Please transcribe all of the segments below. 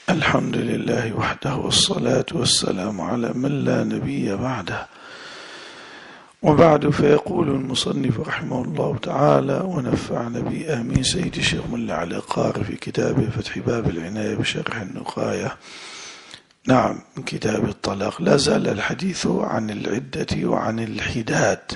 الحمد لله وحده، والصلاة والسلام على من لا نبي بعده. وبعد، فيقول المصنف رحمه الله تعالى ونفعنا به آمين سيد الشيخ ملا علي قاري في كتابه فتح باب العناية بشرح النقاية. نعم، من كتاب الطلاق. لا زال الحديث عن العدة وعن الحداد.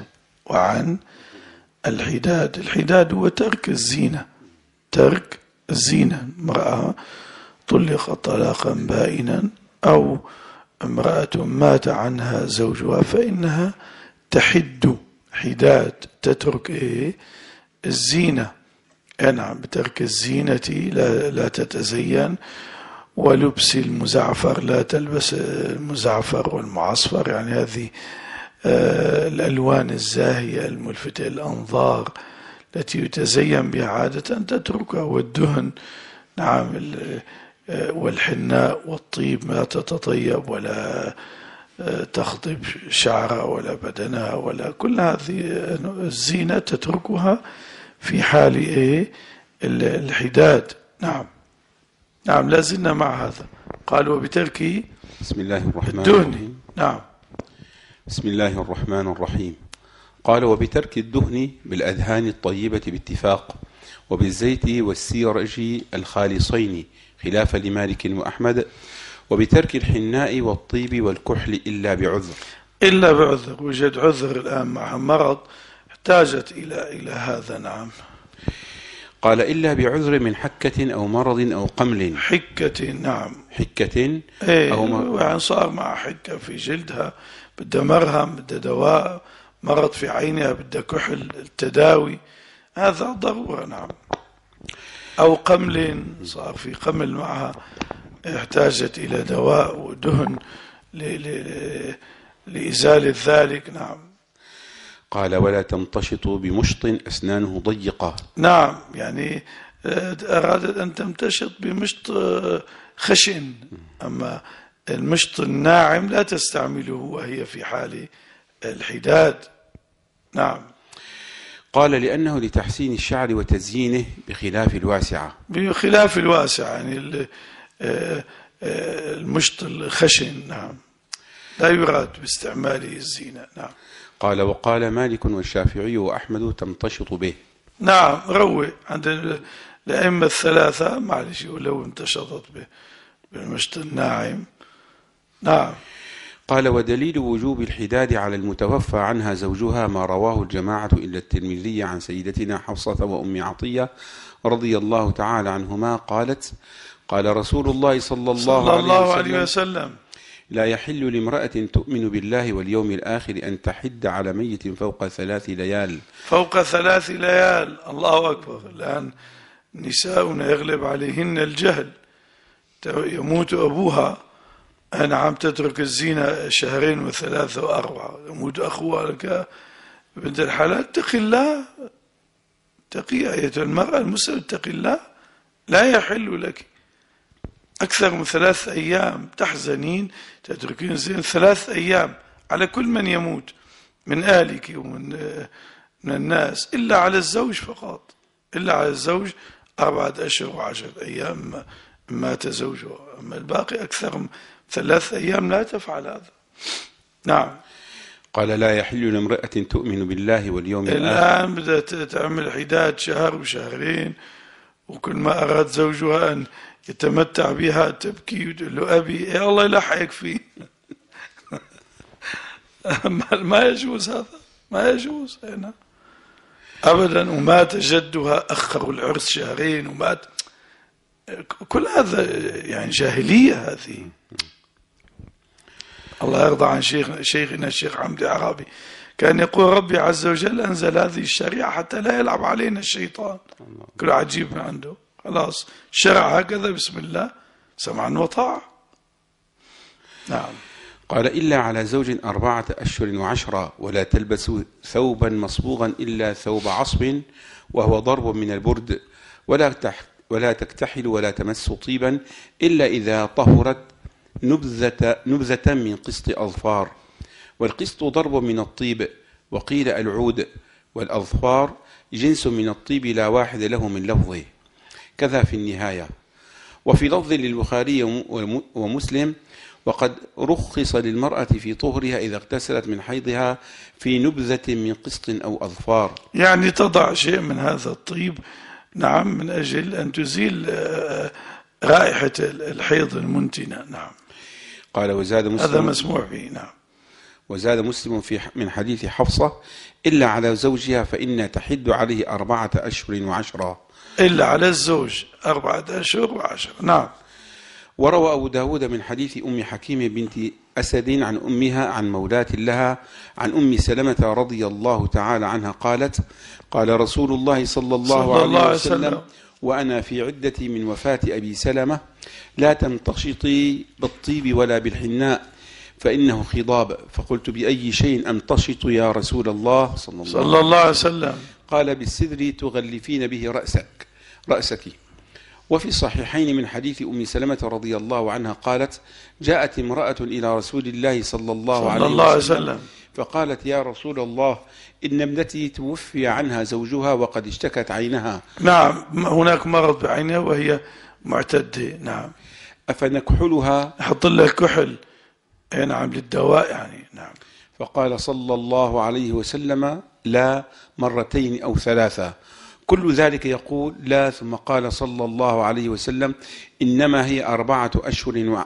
الحداد هو ترك الزينة. ترك الزينة. امرأة طلقت طلاقا بائنا أو امرأة مات عنها زوجها فإنها تحد حداد، تترك الزينة. نعم، بترك الزينة، لا تتزين، ولبس المزعفر، لا تلبس المزعفر والمعصفر، يعني هذه الألوان الزاهية الملفتة الأنظار التي يتزين بها عادة تتركها، والدهن. نعم، والحناء والطيب، ما تتطيب ولا تخضب شعرها ولا بدنها ولا كل هذه الزينة تتركها في حال الحداد. نعم، لا زلنا مع هذا. قال وبترك بسم الله الرحمن الدهن. الرحيم. نعم. بسم الله الرحمن الرحيم. قال وبترك الدهن بالأدهان الطيبة باتفاق، وبالزيت والسيرج الخالصين خلافا لمالك وأحمد، وبترك الحناء والطيب والكحل إلا بعذر. إلا بعذر، وجد عذر الآن مع مرض احتاجت إلى هذا. نعم. قال إلا بعذر من حكة أو مرض أو قمل. حكة. نعم، حكة أو يعني صار مع حكة في جلدها، بدها مرهم، بدها دواء، مرض في عينها، بدها كحل، التداوي، هذا ضرورة. نعم. أو قمل، صار في قمل معها، احتاجت إلى دواء ودهن لإزالة ذلك. نعم. قال ولا تمتشط بمشط أسنانه ضيقة. نعم، يعني أرادت أن تمتشط بمشط خشن، أما المشط الناعم لا تستعمله وهي في حال الحداد. نعم. قال لأنه لتحسين الشعر وتزيينه بخلاف الواسعة. بخلاف الواسعة، يعني المشط الخشن. نعم، لا يراد باستعماله الزينة. نعم. قال وقال مالك والشافعي وأحمد تمتشط به. نعم، روي عند الأئمة الثلاثة، معلش، ولو امتشطت بالمشط الناعم. نعم. قال ودليل وجوب الحداد على المتوفى عنها زوجها ما رواه الجماعة إلا الترمذي عن سيدتنا حفصة وأم عطية رضي الله تعالى عنهما قالت قال رسول الله صلى الله عليه وسلم لا يحل لامرأة تؤمن بالله واليوم الآخر أن تحد على ميت فوق 3 ليال. فوق 3 ليال. الله أكبر. الآن نساؤنا يغلب عليهن الجهل، يموت أبوها، نعم، تترك الزينة 2 و3 و4، يموت أخوها لك بنت الحلال. اتق الله، تقي أية المرأة المسلمة، اتق الله، لا يحل لك أكثر من 3 أيام تحزنين تتركين الزينة 3 أيام على كل من يموت من أهلك ومن الناس، إلا على الزوج فقط. إلا على الزوج 4 أشهر و10 أيام مات زوجه، أما الباقي أكثر من 3 أيام لا تفعل هذا. نعم. قال لا يحل لامرأة تؤمن بالله واليوم الآخر. الآن بدأت تعمل حداد 1 و2، وكل ما أراد زوجها أن يتمتع بها تبكي وتقول له أبي، يا الله يلحقك فيه. ما يجوز هذا، ما يجوز هنا أبدا. ومات جدها، أخروا العرس 2 ومات. كل هذا يعني جاهلية هذه. الله يرضى عن شيخنا الشيخ حمدي عرابي، كان يقول ربي عز وجل أنزل هذه الشريعة حتى لا يلعب علينا الشيطان. كله عجيب من عنده، خلاص شرع هكذا، بسم الله، سمعا وطاعة. نعم. قال إلا على زوج 4 أشهر و10، ولا تلبس ثوبا مصبوغا إلا ثوب عصب وهو ضرب من البرد، ولا تكتحل ولا تمس طيبا إلا إذا طهرت نبذة من قسط أظفار، والقسط ضرب من الطيب، وقيل العود، والأظفار جنس من الطيب لا واحد له من لفظه. كذا في النهاية. وفي لفظ للبخاري ومسلم: وقد رخص للمرأة في طهرها إذا اغتسلت من حيضها في نبذة من قسط أو أظفار، يعني تضع شيء من هذا الطيب، نعم، من أجل أن تزيل رائحة الحيض المنتنة. نعم. قال وزاد مسلم هذا مسموع به. نعم. وزاد مسلم من حديث حفصة: إلا على زوجها فإنها تحد عليه 4 أشهر و10. إلا على الزوج 4 أشهر و10. نعم. وروى أبو داود من حديث أم حكيم بنت أسد عن أمها عن مولاة لها عن أم سلمة رضي الله تعالى عنها قالت: قال رسول الله صلى الله عليه وسلم وأنا في عدتي من وفاة أبي سلمة: لا تمتشطي بالطيب ولا بالحناء فإنه خضاب. فقلت: بأي شيء أمتشط يا رسول الله صلى الله عليه وسلم؟ قال: بالسدر تغلفين به رأسك. وفي الصحيحين من حديث أم سلمة رضي الله عنها قالت: جاءت امرأة إلى رسول الله صلى الله عليه وسلم فقالت: يا رسول الله، إن ابنتي توفي عنها زوجها وقد اشتكت عينها. نعم، هناك مرض بعينها وهي معتدة. نعم. أفنكحلها؟ أحط لها كحل. نعم، للدواء يعني. نعم. فقال صلى الله عليه وسلم: لا، 2 أو 3. كل ذلك يقول لا. ثم قال صلى الله عليه وسلم: إنما هي 4 أشهر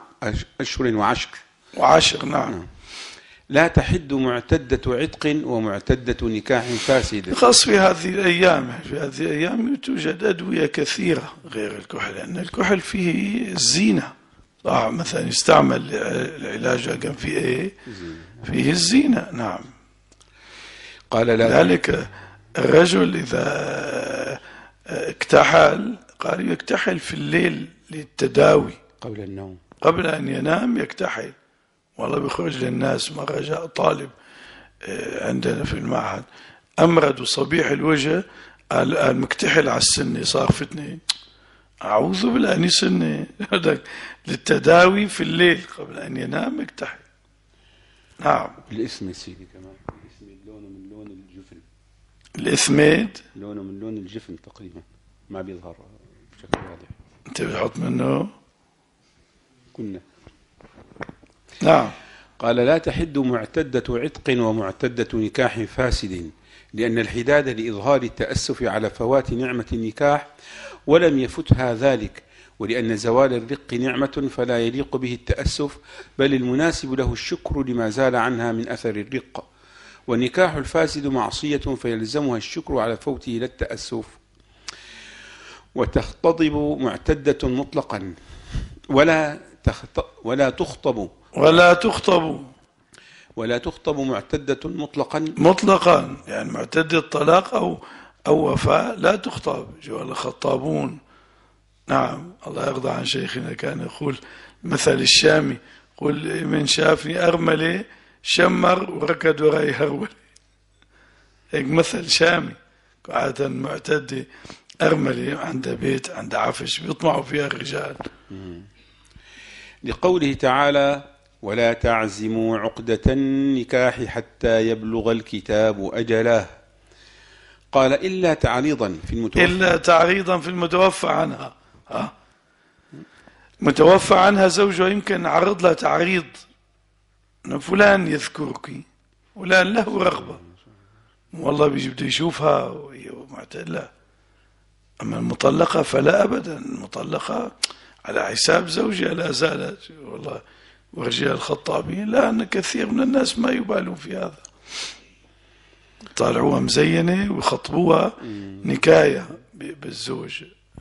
و10. نعم. لا تحد معتدة عتق ومعتدة نكاح فاسد. خاص في هذه الأيام توجد أدوية كثيرة غير الكحل، لأن الكحل فيه الزينة. مثلا يستعمل العلاج كان فيه فيه الزينة. نعم. قال لا. ذلك الرجل إذا اكتحل قال يكتحل في الليل للتداوي قبل النوم، قبل أن ينام يكتحل. والله بيخرج للناس مرة جاء طالب عندنا في المعهد أمرد وصبيح الوجه، المكتحل على السنة، صار فتنة. أعوذ بالله أني سنة للتداوي في الليل قبل أن ينام يكتحل. نعم. الإثم سيدي كمان، الإثم لونه من لون الجفن. الإثميد لونه من لون الجفن تقريبا، ما بيظهر بشكل واضح. أنت بتحط منه؟ كنا. نعم. قال لا تحد معتدة عتق ومعتدة نكاح فاسد، لأن الحداد لإظهار التأسف على فوات نعمة النكاح ولم يفتها ذلك، ولأن زوال الرق نعمة فلا يليق به التأسف، بل المناسب له الشكر لما زال عنها من أثر الرق. والنكاح الفاسد معصية فيلزمها الشكر على فوته لا التأسف. وتختضب معتدة مطلقا ولا تخطب معتدة مطلقا، يعني معتدة طلاق أو وفاة لا تخطب. جو الخطابون. نعم. الله يرضى عن شيخنا كان يقول مثل الشامي: قل من شافني أرملة شمر وركض وراي هرولة. هيك مثل شامي. عادة معتدة أرملة عند بيت عند عفش بيطمعوا فيها الرجال. لقوله تعالى: ولا تعزموا عقدة النكاح حتى يبلغ الكتاب أجله. قال إلا تعريضا في المتوفى عنها. متوفى عنها زوجها يمكن عرض لها تعريض: فلان يذكرك، فلان له رغبة، والله بيجي بده يشوفها وهي معتدلة. أما المطلقة فلا أبدا، المطلقة على حساب زوجها لا زالت. والله ورجال الخطابين، لأن كثير من الناس ما يبالون في هذا، طالعوها مزينة ويخطبوها نكاية بالزوج.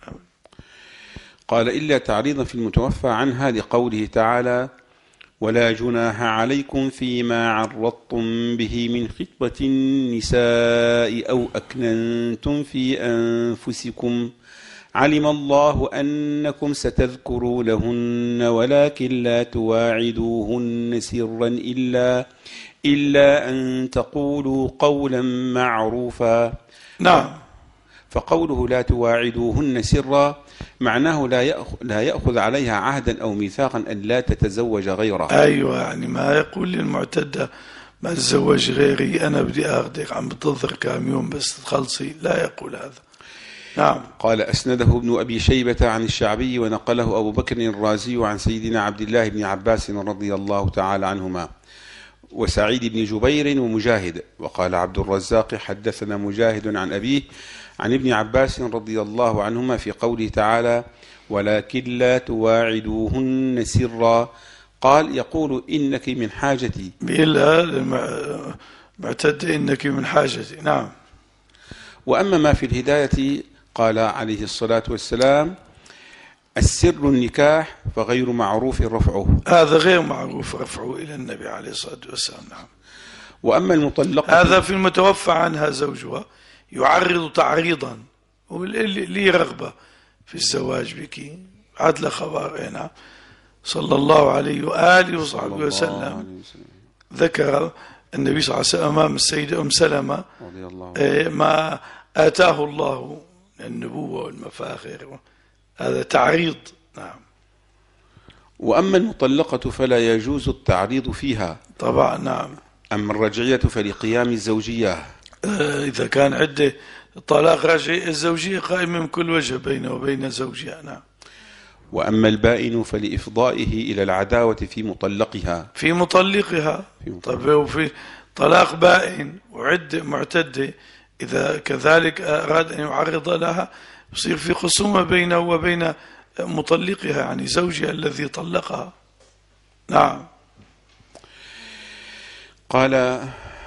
قال إلا تعريضا في المتوفى عنها، لقوله تعالى: ولا جناح عليكم فيما عرضتم به من خطبة النساء أو أكننتم في أنفسكم علم الله أنكم ستذكرونهن ولكن لا تواعدوهن سرا إلا أن تقولوا قولا معروفا. نعم. فقوله لا تواعدوهن سرا معناه لا يأخذ عليها عهدا أو ميثاقا أن لا تتزوج غيرها. أيوة، يعني ما يقول للمعتدة ما تزوج غيري، أنا بدي أخذك، عم بتنظر كام يوم بس تخلصي، لا يقول هذا. نعم. قال أسنده ابن أبي شيبة عن الشعبي ونقله أبو بكر الرازي عن سيدنا عبد الله بن عباس رضي الله تعالى عنهما وسعيد بن جبير ومجاهد. وقال عبد الرزاق حدثنا مجاهد عن أبيه عن ابن عباس رضي الله عنهما في قوله تعالى ولكن لا تواعدوهن سرا، قال يقول إنك من حاجتي، بإلا معتد إنك من حاجتي. نعم. وأما ما في الهداية قال عليه الصلاة والسلام السر النكاح فغير معروف رفعه، هذا غير معروف رفعه إلى النبي عليه الصلاة والسلام. نعم. وأما المطلقة هذا في المتوفى عنها زوجها يعرض تعريضا لي رغبة في الزواج بك، عدل خبر. نعم. صلى الله عليه وآله وصحبه وسلم ذكر النبي صلى الله عليه وسلم أمام السيدة أم سلمة ما آتاه الله من النبوة والمفاخر، هذا تعريض. نعم. وأما المطلقة فلا يجوز التعريض فيها طبعا. نعم. أما الرجعية فلقيام الزوجية، إذا كان عدة طلاق رجعي الزوجية قائمة من كل وجه بينه وبين زوجها. نعم. وأما البائن فلإفضائه إلى العداوة في مطلقها طيب وفي طلاق بائن وعدة معتدة إذا كذلك أراد أن يعرض لها يصير في خصومة بينه وبين مطلقها يعني زوجها الذي طلقها. نعم. قال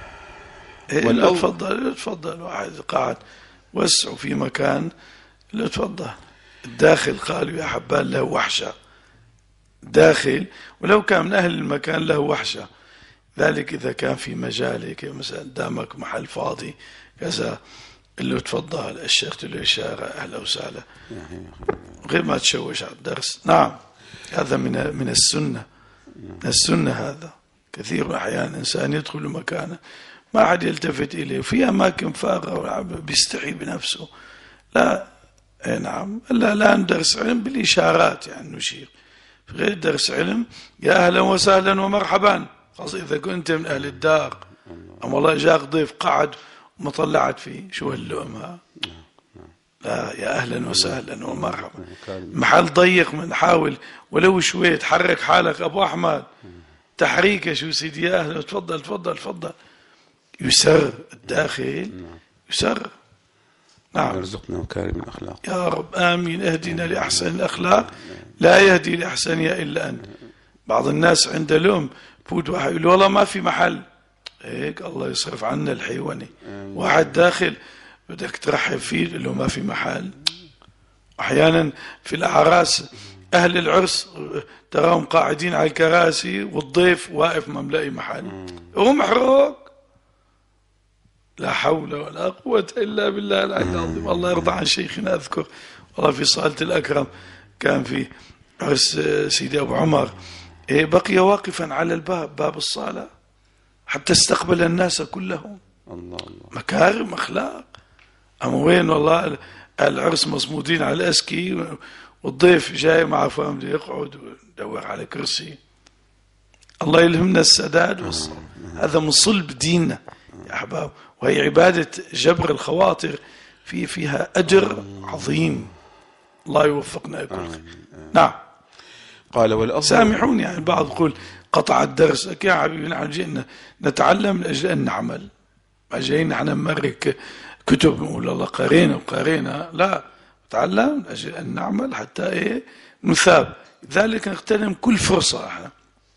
تفضل واحد قاعد وسعوا في مكان، لا تفضل الداخل. قالوا يا حبان له وحشة داخل، ولو كان من أهل المكان له وحشة، ذلك إذا كان في مجالك مثلا دامك محل فاضي كذا اللي تفضل الشيخ له إشارة أهلا وسهلا غير ما تشوش على الدرس. نعم. هذا من السنة، من السنة. هذا كثير أحيان إنسان يدخل مكانه ما حد يلتفت إليه، في أماكن فارغة بيستحي بنفسه. لا. نعم. لا ندرس علم بالإشارات، يعني نشير في غير درس علم يا أهلا وسهلا ومرحبا، خاصة إذا كنت من أهل الدار. أما والله جاك ضيف قعد وما طلعت فيه، شو هاللؤم؟ لا، يا أهلا وسهلا ومرحبا. محل ضيق نحاول ولو شوي تحرك حالك أبو أحمد، تحريكه شو سيدي يا أهلا تفضل تفضل تفضل، يسر الداخل يسر. نعم. يرزقنا مكارم الأخلاق يا رب آمين. اهدنا لأحسن الأخلاق لا يهدي لأحسنها إلا أنت. بعض الناس عنده لوم فوت واحد يقول والله ما في محل هيك، الله يصرف عنا الحيواني. واحد داخل بدك ترحب فيه تقول له ما في محل. أحيانا في الأعراس أهل العرس تراهم قاعدين على الكراسي والضيف واقف ما ملاقي محل، هو محروق. لا حول ولا قوة إلا بالله العلي العظيم. الله يرضى عن شيخنا. أذكر والله في صالة الأكرم كان في عرس سيدي أبو عمر، بقي واقفا على الباب، باب الصالة، حتى استقبل الناس كلهم. الله مكارم أخلاق. أما وين والله العرس مصمودين على الأسكي والضيف جاي مع فاملي يقعد ويدور على كرسي. الله يلهمنا السداد والصبر. هذا من صلب ديننا يا أحباب، وهي عبادة جبر الخواطر فيها أجر عظيم. الله يوفقنا كلنا. نعم. قال والأفضل سامحوني يعني البعض يقول قطع الدرس يا حبيبي، نحن جئنا نتعلم من أجل أن نعمل، ما جايين نحن نمرك كتب نقول الله قرينا، لا، نتعلم من أجل أن نعمل حتى نثاب. لذلك نغتنم كل فرصة احنا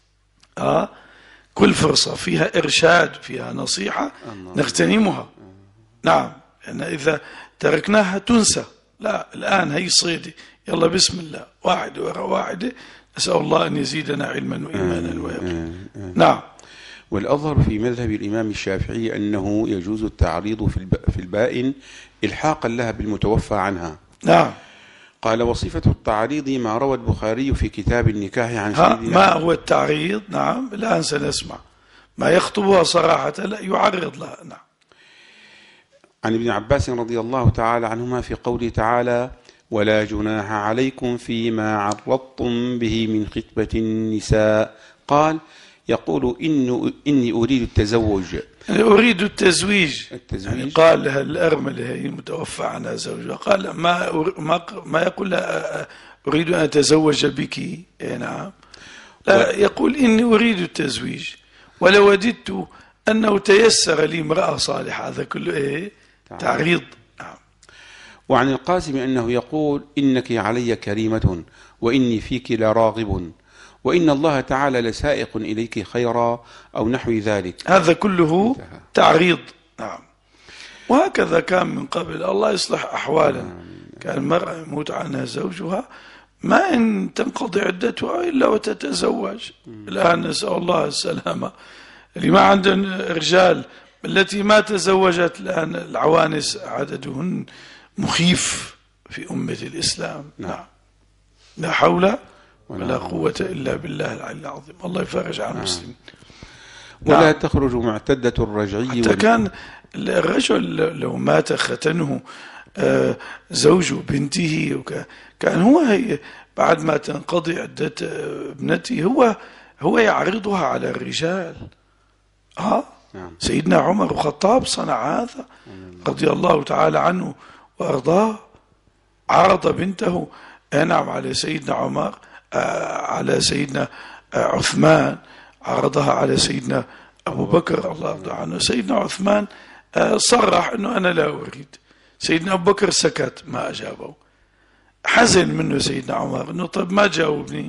كل فرصة فيها إرشاد فيها نصيحة نغتنمها. نعم. يعني إذا تركناها تنسى. لا، الآن هي صيدي، يلا بسم الله، واحد وراء واحدة، نسأل الله أن يزيدنا علما وإيمانا ويقينا. نعم. والأظهر في مذهب الإمام الشافعي أنه يجوز التعريض في البائن إلحاقا لها بالمتوفى عنها. نعم. قال وصفة التعريض ما روى البخاري في كتاب النكاح عن سيدنا. ما هو التعريض؟ نعم. الآن سنسمع ما يخطبها صراحة، لا يعرض لها. نعم. عن ابن عباس رضي الله تعالى عنهما في قوله تعالى ولا جناح عليكم فيما عرضتم به من خطبة النساء، قال يقول إني أريد التزوج. يعني أريد التزويج. يعني قال لها الأرملة هي متوفى عنها زوجها، قال ما يقول لها أريد أن أتزوج بك. نعم، لا، يقول إني أريد التزويج ولو وددت أنه تيسر لي امرأة صالحة. هذا كله تعريض. نعم. وعن القاسم أنه يقول إنك علي كريمة وإني فيك لراغب وإن الله تعالى لسائق إليك خيرا أو نحو ذلك. هذا كله تعريض. نعم. وهكذا كان من قبل. الله يصلح أحوالا. كان المرأة يموت عنها زوجها ما إن تنقضي عدتها إلا وتتزوج. الآن نسأل الله السلامة. اللي ما عندهم رجال، التي ما تزوجت الآن العوانس عددهن مخيف في أمة الإسلام. نعم. لا حول ولا قوة إلا بالله العلي العظيم. الله يفرج عن المسلمين. ولا تخرج معتدة الرجعي. حتى كان الرجل لو مات ختنه زوج بنته، كان هو بعد ما تنقضي عدة ابنته هو يعرضها على الرجال. سيدنا عمر الخطاب صنع هذا رضي الله تعالى عنه وأرضاه. عرض بنته نعم على سيدنا عمر، على سيدنا عثمان، عرضها على سيدنا أبو بكر الله يرضى عنه. سيدنا عثمان صرح أنه أنا لا أريد. سيدنا أبو بكر سكت ما أجابه. حزن منه سيدنا عمر أنه طيب ما جاوبني.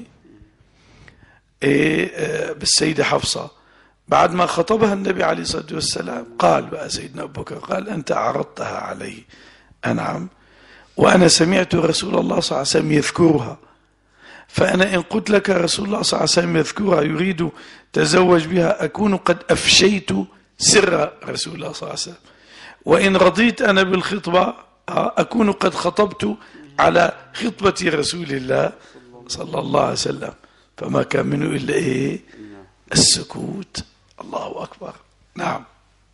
بالسيدة حفصة بعد ما خطبها النبي عليه الصلاة والسلام قال بقى سيدنا أبو بكر قال أنت عرضتها علي. نعم، وأنا سمعت رسول الله صلى الله عليه وسلم يذكرها، فأنا إن قلت لك رسول الله صلى الله عليه وسلم يذكرها يريد تزوج بها أكون قد أفشيت سر رسول الله صلى الله عليه وسلم، وإن رضيت أنا بالخطبة أكون قد خطبت على خطبة رسول الله صلى الله عليه وسلم. فما كان منه إلا السكوت. الله أكبر. نعم.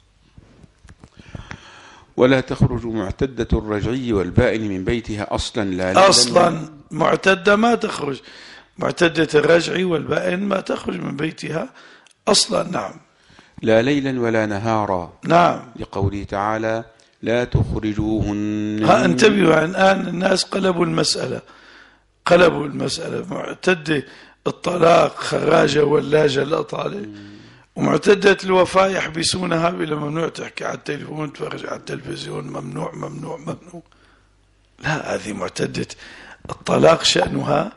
ولا تخرج معتدة الرجعي والبائن من بيتها أصلا لا أصلا معتدة ما تخرج. معتدة الرجعي والبائن ما تخرج من بيتها أصلا. نعم. لا ليلا ولا نهارا. نعم. لقوله تعالى لا تخرجوهن. انتبهوا، الآن الناس قلبوا المسألة. معتدة الطلاق خراجة ولاجة الأطالة، ومعتدة الوفاة يحبسونها بلا ممنوع تحكي على التليفون، تفرج على التلفزيون، ممنوع ممنوع ممنوع. لا، هذه معتدة الطلاق شأنها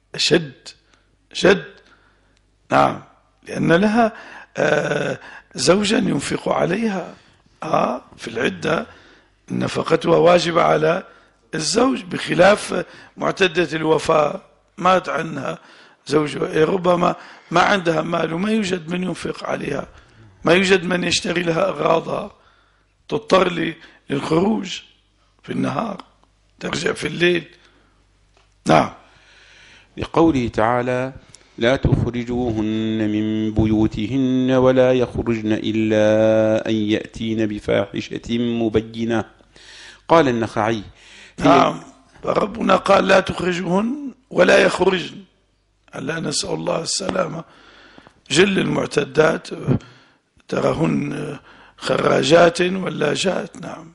شد. نعم، لأن لها زوجا ينفق عليها في العدة، نفقتها واجبة على الزوج، بخلاف معتدة الوفاة مات عنها زوجها، ربما ما عندها مال وما يوجد من ينفق عليها، ما يوجد من يشتري لها أغراضها، تضطر للخروج في النهار ترجع في الليل. نعم. لقوله تعالى لا تخرجوهن من بيوتهن ولا يخرجن إلا أن يأتين بفاحشة مبينة. قال النخعي نعم، ربنا قال لا تخرجوهن ولا يخرجن. ألا نسأل الله السلامة. جل المعتدات تراهن خراجات ولاجات. نعم.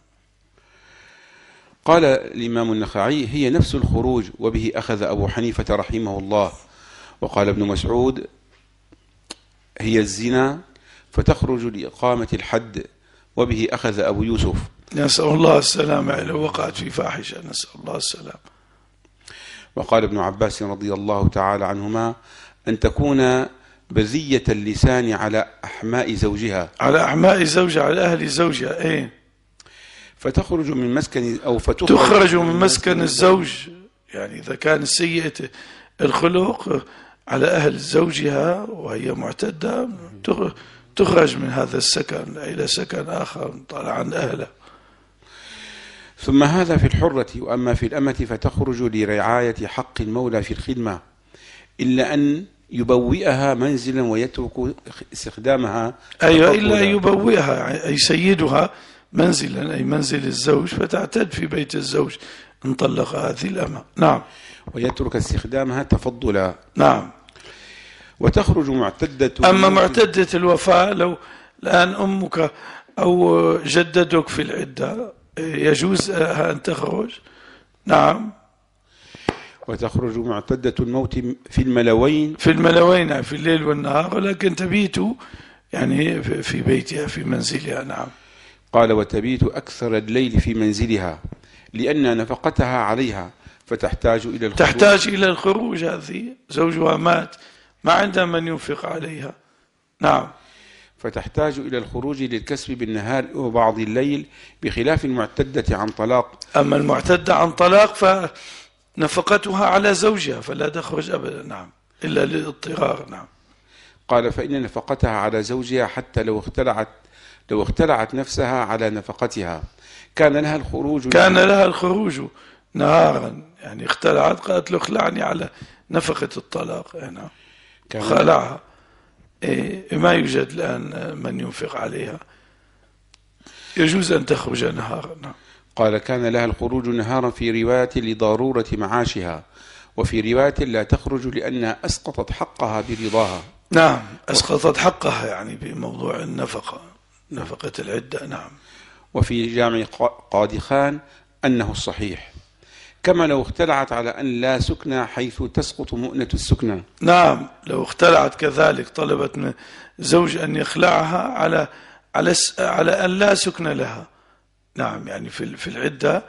قال الإمام النخعي هي نفس الخروج، وبه أخذ أبو حنيفة رحمه الله. وقال ابن مسعود هي الزنا فتخرج لإقامة الحد، وبه أخذ أبو يوسف. نسأل الله السلامة. لو وقعت في فاحشة نسأل الله السلامة. وقال ابن عباس رضي الله تعالى عنهما أن تكون بذية اللسان على أحماء زوجها، على أحماء زوجها، على أهل زوجها. فتخرج من مسكن أو تخرج من مسكن الزوج، يعني إذا كان سيئة الخلق على أهل زوجها وهي معتدة تخرج من هذا السكن إلى سكن آخر طالع عن أهله. ثم هذا في الحرة. وأما في الأمة فتخرج لرعاية حق المولى في الخدمة، إلا أن يبوئها منزلا ويترك استخدامها. أيوة، إلا يبوئها أي سيدها منزلا، أي منزل الزوج، فتعتد في بيت الزوج إن طلق هذه الأمة. نعم. ويترك استخدامها تفضلا. نعم. وتخرج معتدة. أما معتدة الوفاة، لو الآن أمك أو جدتك في العدة يجوز أن تخرج؟ نعم. وتخرج معتدة الموت في الملوين، في الملوين في الليل والنهار، ولكن تبيت يعني في بيتها في منزلها. نعم. قال وتبيت أكثر الليل في منزلها لأن نفقتها عليها فتحتاج إلى الخروج. تحتاج إلى الخروج، هذه زوجها مات ما عندها من ينفق عليها. نعم. فتحتاج إلى الخروج للكسب بالنهار وبعض الليل، بخلاف المعتدة عن طلاق. أما المعتدة عن طلاق فنفقتها على زوجها فلا تخرج أبدا. نعم، إلا للاضطرار. نعم. قال فإن نفقتها على زوجها حتى لو اختلعت نفسها على نفقتها كان لها الخروج نهارا، يعني اختلعت قالت له اخلعني على نفقة الطلاق. نعم. خلعها. ما يوجد الآن من ينفق عليها، يجوز أن تخرج نهارا. نعم. قال كان لها الخروج نهارا في رواية لضرورة معاشها، وفي رواية لا تخرج لأنها أسقطت حقها برضاها. نعم، أسقطت حقها يعني بموضوع النفقة، نفقة العدة. نعم. وفي جامع قاضي خان أنه الصحيح، كما لو اختلعت على أن لا سكنى حيث تسقط مؤنة السكنى. نعم، لو اختلعت كذلك طلبت من زوج أن يخلعها على أن لا سكن لها. نعم، يعني في العدة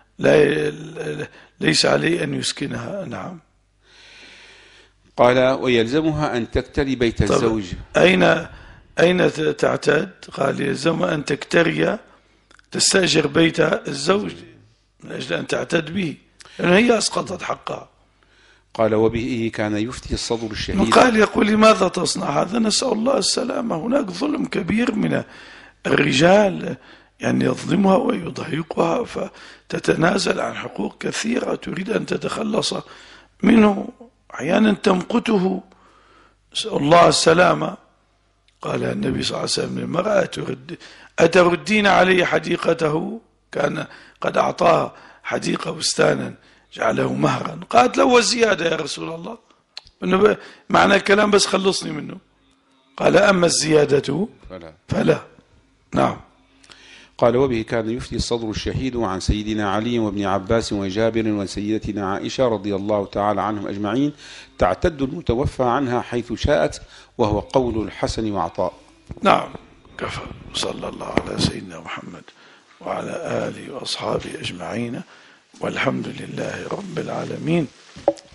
ليس عليه أن يسكنها. نعم. قال ويلزمها أن تكتري بيت الزوج. أين تعتد؟ قال يلزمها أن تكتري، تستأجر بيت الزوج من أجل أن تعتد به، لأن هي أسقطت حقها. قال وبه كان يفتي الصدر الشهيد. قال يقول لماذا تصنع هذا؟ نسأل الله السلامة. هناك ظلم كبير من الرجال، يعني يظلمها ويضايقها فتتنازل عن حقوق كثيرة تريد أن تتخلص منه، أحيانا تمقته، نسأل الله السلامة. قال النبي صلى الله عليه وسلم للمرأة أتردين علي حديقته؟ كان قد أعطاها حديقة بستانا جعله مهرا. قالت له وزيادة يا رسول الله، معنى الكلام بس خلصني منه. قال أما الزيادة فلا. نعم. قال وبه كان يفتي الصدر الشهيد عن سيدنا علي وابن عباس وجابر وسيدتنا عائشة رضي الله تعالى عنهم أجمعين تعتد المتوفى عنها حيث شاءت، وهو قول الحسن وعطاء. نعم. كفى. صلى الله على سيدنا محمد وعلى آله وأصحابه أجمعين، والحمد لله رب العالمين.